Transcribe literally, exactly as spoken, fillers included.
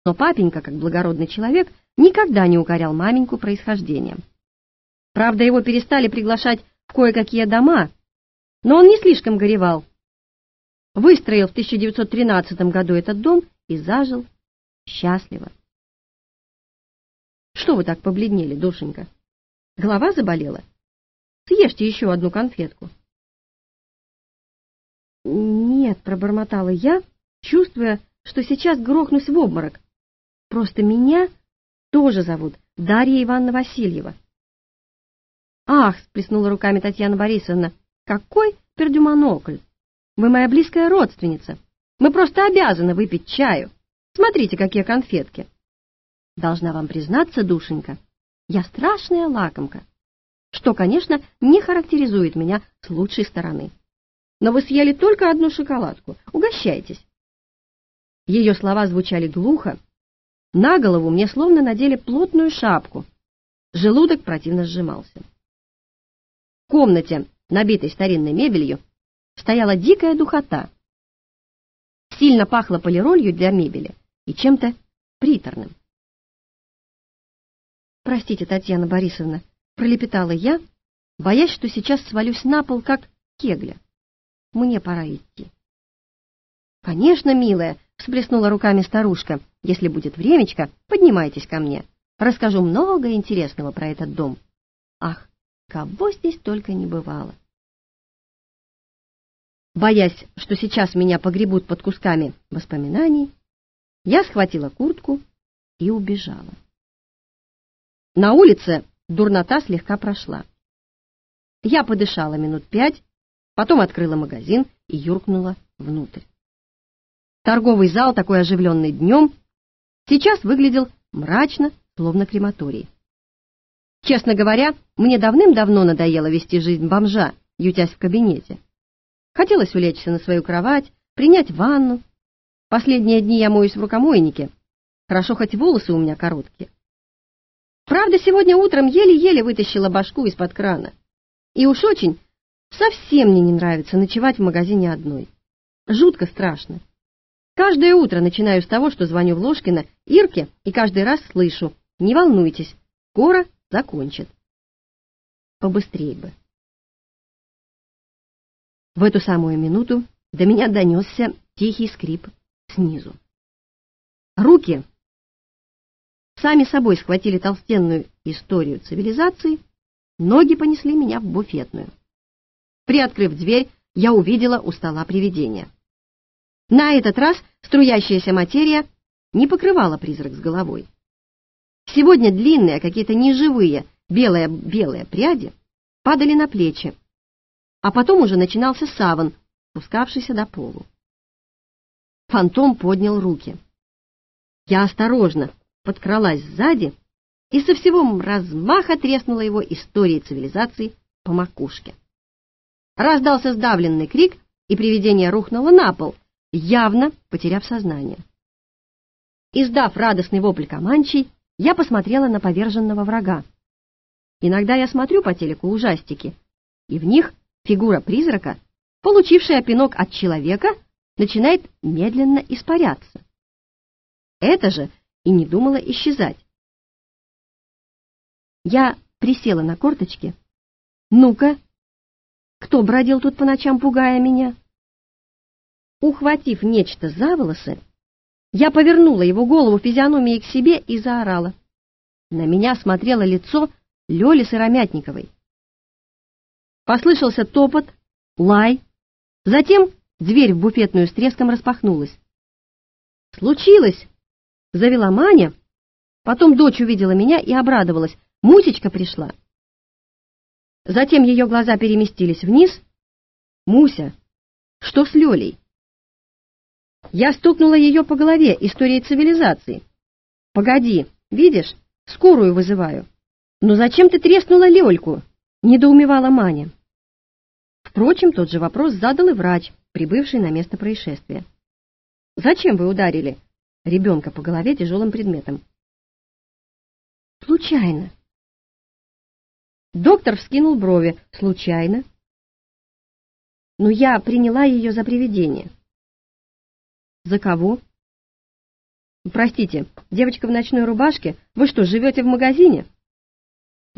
но папенька, как благородный человек, никогда не укорял маменьку происхождением. Правда, его перестали приглашать в кое-какие дома, но он не слишком горевал. Выстроил в тысяча девятьсот тринадцатом году этот дом и зажил счастливо. Что вы так побледнели, душенька? Голова заболела? Съешьте еще одну конфетку. Нет, пробормотала я, чувствуя, что сейчас грохнусь в обморок. Просто меня тоже зовут Дарья Ивановна Васильева. Ах, всплеснула руками Татьяна Борисовна, какой пердюмонокль! Вы моя близкая родственница. Мы просто обязаны выпить чаю. Смотрите, какие конфетки. Должна вам признаться, душенька, я страшная лакомка, что, конечно, не характеризует меня с лучшей стороны. Но вы съели только одну шоколадку. Угощайтесь. Ее слова звучали глухо. На голову мне словно надели плотную шапку. Желудок противно сжимался. В комнате, набитой старинной мебелью, стояла дикая духота. Сильно пахло полиролью для мебели и чем-то приторным. «Простите, Татьяна Борисовна», — пролепетала я, боясь, что сейчас свалюсь на пол, как кегля. «Мне пора идти». «Конечно, милая», — всплеснула руками старушка, «если будет времечко, поднимайтесь ко мне. Расскажу много интересного про этот дом. Ах, кого здесь только не бывало». Боясь, что сейчас меня погребут под кусками воспоминаний, я схватила куртку и убежала. На улице дурнота слегка прошла. Я подышала минут пять, потом открыла магазин и юркнула внутрь. Торговый зал, такой оживленный днем, сейчас выглядел мрачно, словно крематорий. Честно говоря, мне давным-давно надоело вести жизнь бомжа, ютясь в кабинете. Хотелось улечься на свою кровать, принять ванну. Последние дни я моюсь в рукомойнике. Хорошо, хоть волосы у меня короткие. Правда, сегодня утром еле-еле вытащила башку из-под крана. И уж очень, совсем мне не нравится ночевать в магазине одной. Жутко страшно. Каждое утро начинаю с того, что звоню в Ложкино Ирке и каждый раз слышу: «Не волнуйтесь, скоро закончат». Побыстрее бы. В эту самую минуту до меня донесся тихий скрип снизу. Руки сами собой схватили толстенную историю цивилизации, ноги понесли меня в буфетную. Приоткрыв дверь, я увидела у стола привидение. На этот раз струящаяся материя не покрывала призрак с головой. Сегодня длинные, какие-то неживые, белые-белые пряди падали на плечи, а потом уже начинался саван, спускавшийся до полу. Фантом поднял руки. Я осторожно подкралась сзади и со всего размаха треснула его историей цивилизации по макушке. Раздался сдавленный крик, и привидение рухнуло на пол, явно потеряв сознание. Издав радостный вопль Каманчей, я посмотрела на поверженного врага. Иногда я смотрю по телеку ужастики, и в них фигура призрака, получившая пинок от человека, начинает медленно испаряться. Это же и не думала исчезать. Я присела на корточки. Ну-ка, кто бродил тут по ночам, пугая меня? Ухватив нечто за волосы, я повернула его голову физиономией к себе и заорала. На меня смотрело лицо Лёли Сыромятниковой. Послышался топот, лай. Затем дверь в буфетную с треском распахнулась. «Случилось!» — завела Маня. Потом дочь увидела меня и обрадовалась. «Мусечка пришла!» Затем ее глаза переместились вниз. «Муся, что с Лёлей?» Я стукнула ее по голове историей цивилизации. «Погоди, видишь, скорую вызываю». «Но зачем ты треснула Лёльку?» — недоумевала Маня. Впрочем, тот же вопрос задал и врач, прибывший на место происшествия. «Зачем вы ударили ребенка по голове тяжелым предметом?» «Случайно». Доктор вскинул брови. «Случайно?» «Но я приняла ее за привидение». «За кого?» Простите, девочка в ночной рубашке? Вы что, живете в магазине?